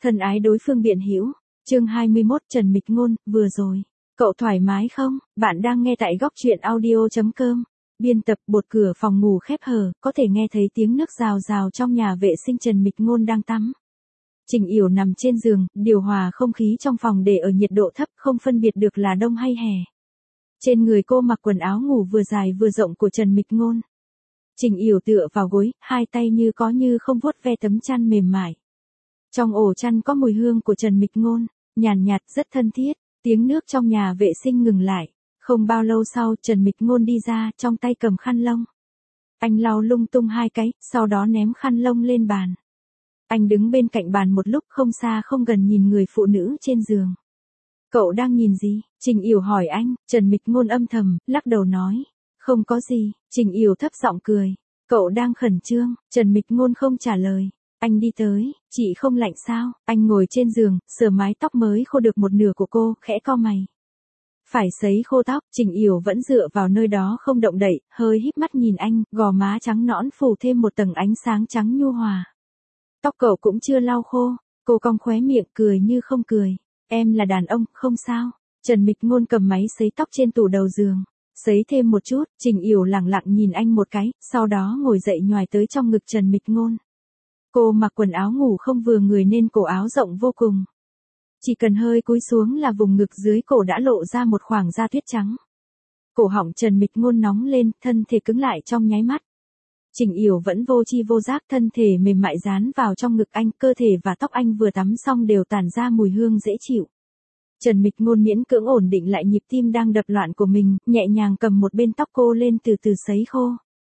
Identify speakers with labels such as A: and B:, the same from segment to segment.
A: Thân ái đối phương biện hữu. Chương 21 Trần Mịch Ngôn, vừa rồi. Cậu thoải mái không? Bạn đang nghe tại góc truyện audio.com. Biên tập bột cửa phòng ngủ khép hờ, có thể nghe thấy tiếng nước rào rào trong nhà vệ sinh. Trần Mịch Ngôn đang tắm. Trình Yểu nằm trên giường, điều hòa không khí trong phòng để ở nhiệt độ thấp, không phân biệt được là đông hay hè. Trên người cô mặc quần áo ngủ vừa dài vừa rộng của Trần Mịch Ngôn. Trình Yểu tựa vào gối, hai tay như có như không vuốt ve tấm chăn mềm mại. Trong ổ chăn có mùi hương của Trần Mịch Ngôn, nhàn nhạt rất thân thiết. Tiếng nước trong nhà vệ sinh ngừng lại. Không bao lâu sau, Trần Mịch Ngôn đi ra, trong tay cầm khăn lông. Anh lau lung tung hai cái, sau đó ném khăn lông lên bàn. Anh đứng bên cạnh bàn một lúc, không xa không gần nhìn người phụ nữ trên giường. Cậu đang nhìn gì? Trình Yểu hỏi anh. Trần Mịch Ngôn âm thầm, lắc đầu nói. Không có gì. Trình Yểu thấp giọng cười. Cậu đang khẩn trương. Trần Mịch Ngôn không trả lời. Anh đi tới. Chị không lạnh sao? Anh ngồi trên giường, sờ mái tóc mới khô được một nửa của cô, khẽ cau mày. Phải sấy khô tóc. Trình Yểu vẫn dựa vào nơi đó không động đậy, hơi híp mắt nhìn anh, gò má trắng nõn phủ thêm một tầng ánh sáng trắng nhu hòa. Tóc cậu cũng chưa lau khô. Cô cong khóe miệng, cười như không cười. Em là đàn ông, không sao. Trần Mịch Ngôn cầm máy sấy tóc trên tủ đầu giường. Sấy thêm một chút. Trình Yểu lẳng lặng nhìn anh một cái, sau đó ngồi dậy nhoài tới trong ngực Trần Mịch Ngôn. Cô mặc quần áo ngủ không vừa người nên cổ áo rộng vô cùng. Chỉ cần hơi cúi xuống là vùng ngực dưới cổ đã lộ ra một khoảng da tuyết trắng. Cổ họng Trần Mịch Ngôn nóng lên, thân thể cứng lại trong nháy mắt. Trình Yểu vẫn vô tri vô giác, thân thể mềm mại dán vào trong ngực anh, cơ thể và tóc anh vừa tắm xong đều tản ra mùi hương dễ chịu. Trần Mịch Ngôn miễn cưỡng ổn định lại nhịp tim đang đập loạn của mình, nhẹ nhàng cầm một bên tóc cô lên từ từ sấy khô.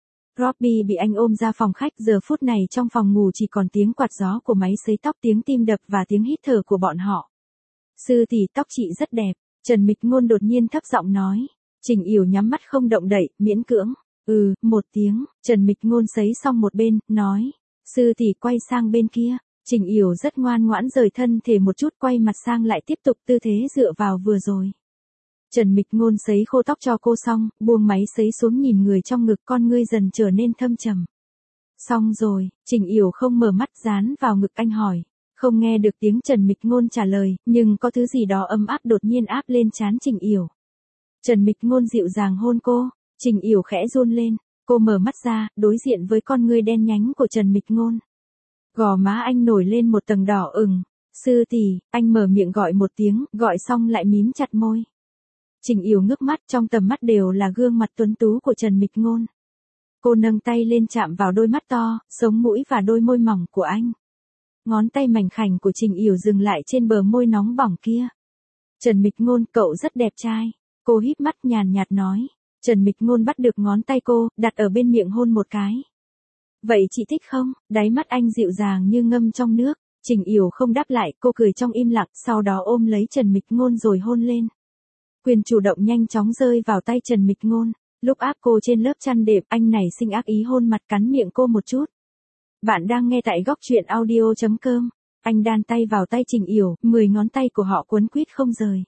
A: Robbie bị anh ôm ra phòng khách, giờ phút này trong phòng ngủ chỉ còn tiếng quạt gió của máy sấy tóc, tiếng tim đập và tiếng hít thở của bọn họ. Sư tỷ, tóc chị rất đẹp. Trần Mịch Ngôn đột nhiên thấp giọng nói. Trình Yểu nhắm mắt không động đậy, miễn cưỡng. Một tiếng. Trần Mịch Ngôn sấy xong một bên, nói. Sư tỷ quay sang bên kia. Trình Yểu rất ngoan ngoãn rời thân thể một chút, quay mặt sang lại tiếp tục tư thế dựa vào vừa rồi. Trần Mịch Ngôn sấy khô tóc cho cô xong, buông máy sấy xuống nhìn người trong ngực, con ngươi dần trở nên thâm trầm. Xong rồi. Trình Yểu không mở mắt, dán vào ngực anh hỏi. Không nghe được tiếng Trần Mịch Ngôn trả lời, nhưng có thứ gì đó ấm áp đột nhiên áp lên trán Trình Yểu. Trần Mịch Ngôn dịu dàng hôn cô. Trình Yểu khẽ run lên. Cô mở mắt ra, đối diện với con ngươi đen nhánh của Trần Mịch Ngôn. Gò má anh nổi lên một tầng đỏ ửng. Sư tỷ, anh mở miệng gọi một tiếng, gọi xong lại mím chặt môi. Trình Yểu ngước mắt, trong tầm mắt đều là gương mặt tuấn tú của Trần Mịch Ngôn. Cô nâng tay lên chạm vào đôi mắt to, sống mũi và đôi môi mỏng của anh. Ngón tay mảnh khảnh của Trình Yểu dừng lại trên bờ môi nóng bỏng kia. Trần Mịch Ngôn, cậu rất đẹp trai. Cô híp mắt nhàn nhạt nói. Trần Mịch Ngôn bắt được ngón tay cô, đặt ở bên miệng hôn một cái. Vậy chị thích không? Đáy mắt anh dịu dàng như ngâm trong nước. Trình Yểu không đáp lại, cô cười trong im lặng, sau đó ôm lấy Trần Mịch Ngôn rồi hôn lên. Quyền chủ động nhanh chóng rơi vào tay Trần Mịch Ngôn. Lúc áp cô trên lớp chăn đệm, anh nảy sinh ác ý hôn mặt, cắn miệng cô một chút. Bạn đang nghe tại góc truyện audio.com. Anh đan tay vào tay Trình Yểu, 10 ngón tay của họ quấn quýt không rời.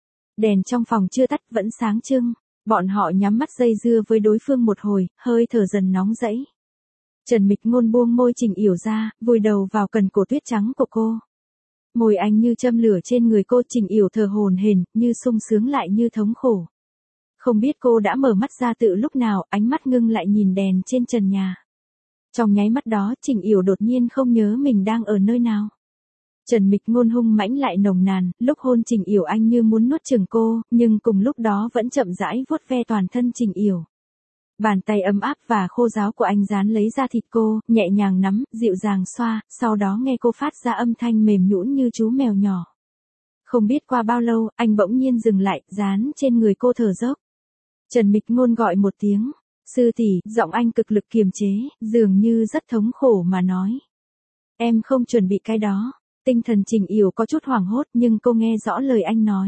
A: Đèn trong phòng chưa tắt, vẫn sáng trưng. Bọn họ nhắm mắt dây dưa với đối phương một hồi, hơi thở dần nóng rẫy. Trần Mịch Ngôn buông môi Trình Yểu ra, vùi đầu vào cần cổ tuyết trắng của cô. Môi anh như châm lửa trên người cô. Trình Yểu thở hổn hển, như sung sướng lại như thống khổ. Không biết cô đã mở mắt ra từ lúc nào, ánh mắt ngưng lại nhìn đèn trên trần nhà. Trong nháy mắt đó, Trình Yểu đột nhiên không nhớ mình đang ở nơi nào. Trần Mịch Ngôn hung mãnh lại nồng nàn, lúc hôn Trình Yểu anh như muốn nuốt chửng cô, nhưng cùng lúc đó vẫn chậm rãi vuốt ve toàn thân Trình Yểu. Bàn tay ấm áp và khô ráo của anh dán lấy da thịt cô, nhẹ nhàng nắm, dịu dàng xoa, sau đó nghe cô phát ra âm thanh mềm nhũn như chú mèo nhỏ. Không biết qua bao lâu, anh bỗng nhiên dừng lại, dán trên người cô thở dốc. Trần Mịch Ngôn gọi một tiếng. Sư tỷ, giọng anh cực lực kiềm chế, dường như rất thống khổ mà nói. Em không chuẩn bị cái đó. Tinh thần Trình Yểu có chút hoảng hốt, nhưng cô nghe rõ lời anh nói.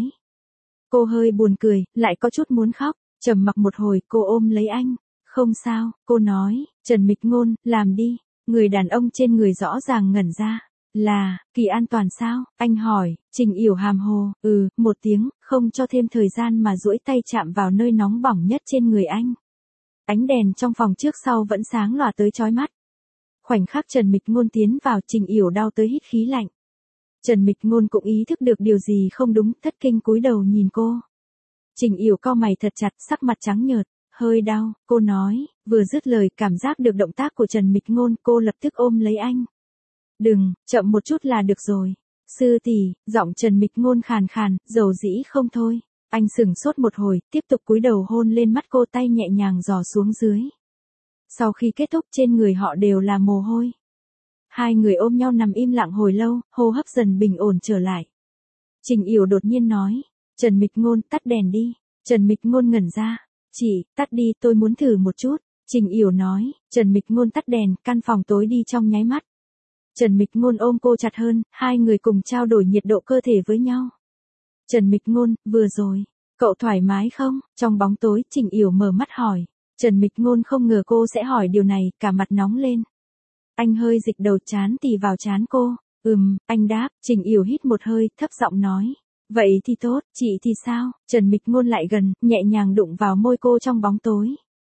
A: Cô hơi buồn cười, lại có chút muốn khóc. Trầm mặc một hồi, cô ôm lấy anh. Không sao, cô nói. Trần Mịch Ngôn, làm đi. Người đàn ông trên người rõ ràng ngẩn ra. Là, Kỳ an toàn sao? Anh hỏi. Trình Yểu hàm hồ, một tiếng, không cho thêm thời gian mà duỗi tay chạm vào nơi nóng bỏng nhất trên người anh. Ánh đèn trong phòng trước sau vẫn sáng lòa tới chói mắt. Khoảnh khắc Trần Mịch Ngôn tiến vào, Trình Yểu đau tới hít khí lạnh. Trần Mịch Ngôn cũng ý thức được điều gì không đúng, thất kinh cúi đầu nhìn cô. Trình Yểu cau mày thật chặt, sắc mặt trắng nhợt, hơi đau, cô nói, vừa dứt lời cảm giác được động tác của Trần Mịch Ngôn, cô lập tức ôm lấy anh. Đừng, chậm một chút là được rồi. Sư tỷ, giọng Trần Mịch Ngôn khàn khàn, dầu dĩ không thôi. Anh sững sốt một hồi, tiếp tục cúi đầu hôn lên mắt cô, tay nhẹ nhàng dò xuống dưới. Sau khi kết thúc trên người họ đều là mồ hôi. Hai người ôm nhau nằm im lặng hồi lâu, hô hấp dần bình ổn trở lại. Trình Yểu đột nhiên nói, Trần Mịch Ngôn, tắt đèn đi. Trần Mịch Ngôn ngẩn ra, chị, tắt đi, tôi muốn thử một chút. Trình Yểu nói, Trần Mịch Ngôn tắt đèn, căn phòng tối đi trong nháy mắt. Trần Mịch Ngôn ôm cô chặt hơn, hai người cùng trao đổi nhiệt độ cơ thể với nhau. Trần Mịch Ngôn, vừa rồi, cậu thoải mái không? Trong bóng tối, Trình Yểu mở mắt hỏi. Trần Mịch Ngôn không ngờ cô sẽ hỏi điều này, cả mặt nóng lên. Anh hơi dịch đầu, trán tì vào trán cô. Anh đáp. Trình Yểu hít một hơi, thấp giọng nói. Vậy thì tốt, chị thì sao? Trần Mịch Ngôn lại gần, nhẹ nhàng đụng vào môi cô trong bóng tối.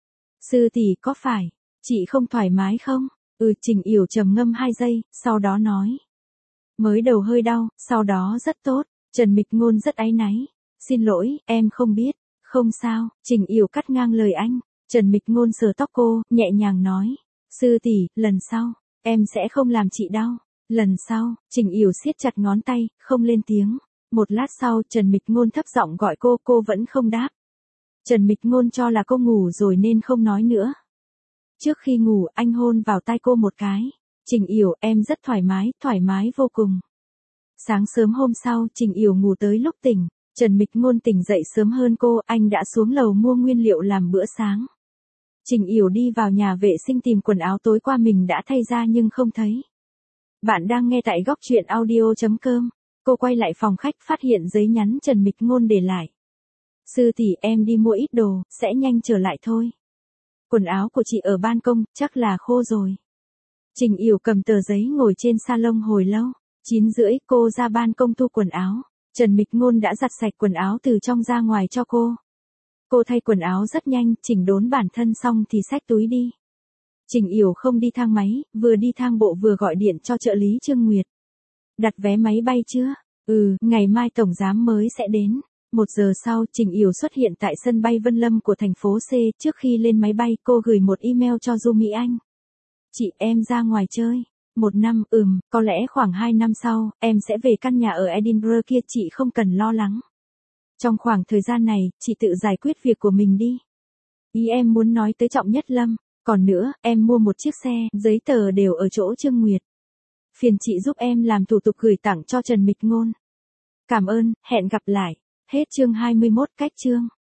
A: Sư tỷ, có phải chị không thoải mái không? Trình Yểu trầm ngâm 2 giây, sau đó nói. Mới đầu hơi đau, sau đó rất tốt. Trần Mịch Ngôn rất áy náy. Xin lỗi, em không biết. Không sao. Trình Yểu cắt ngang lời anh. Trần Mịch Ngôn sờ tóc cô, nhẹ nhàng nói. Sư tỷ, lần sau, em sẽ không làm chị đau. Lần sau, Trình Yểu siết chặt ngón tay, không lên tiếng. Một lát sau, Trần Mịch Ngôn thấp giọng gọi cô vẫn không đáp. Trần Mịch Ngôn cho là cô ngủ rồi nên không nói nữa. Trước khi ngủ, anh hôn vào tai cô một cái. Trình Yểu, em rất thoải mái vô cùng. Sáng sớm hôm sau, Trình Yểu ngủ tới lúc tỉnh. Trần Mịch Ngôn tỉnh dậy sớm hơn cô, anh đã xuống lầu mua nguyên liệu làm bữa sáng. Trình Yểu đi vào nhà vệ sinh tìm quần áo tối qua mình đã thay ra nhưng không thấy. Bạn đang nghe tại góc truyện audio.com. Cô quay lại phòng khách phát hiện giấy nhắn Trần Mịch Ngôn để lại. Sư tỷ, em đi mua ít đồ, sẽ nhanh trở lại thôi. Quần áo của chị ở ban công, chắc là khô rồi. Trình Yểu cầm tờ giấy ngồi trên salon hồi lâu. 9:30 cô ra ban công thu quần áo. Trần Mịch Ngôn đã giặt sạch quần áo từ trong ra ngoài cho cô. Cô thay quần áo rất nhanh, chỉnh đốn bản thân xong thì xách túi đi. Trình Yểu không đi thang máy, vừa đi thang bộ vừa gọi điện cho trợ lý Trương Nguyệt. Đặt vé máy bay chưa? Ngày mai tổng giám mới sẽ đến. 1 giờ sau, Trình Yểu xuất hiện tại sân bay Vân Lâm của thành phố C. Trước khi lên máy bay, cô gửi một email cho Du Mỹ Anh. Chị, em ra ngoài chơi. 1 năm, có lẽ khoảng 2 năm sau, em sẽ về căn nhà ở Edinburgh kia, chị không cần lo lắng. Trong khoảng thời gian này, chị tự giải quyết việc của mình đi. Ý em muốn nói tới Trọng Nhất Lâm. Còn nữa, em mua một chiếc xe, giấy tờ đều ở chỗ Trương Nguyệt. Phiền chị giúp em làm thủ tục gửi tặng cho Trần Mịch Ngôn. Cảm ơn, hẹn gặp lại. Hết chương 21 cách chương.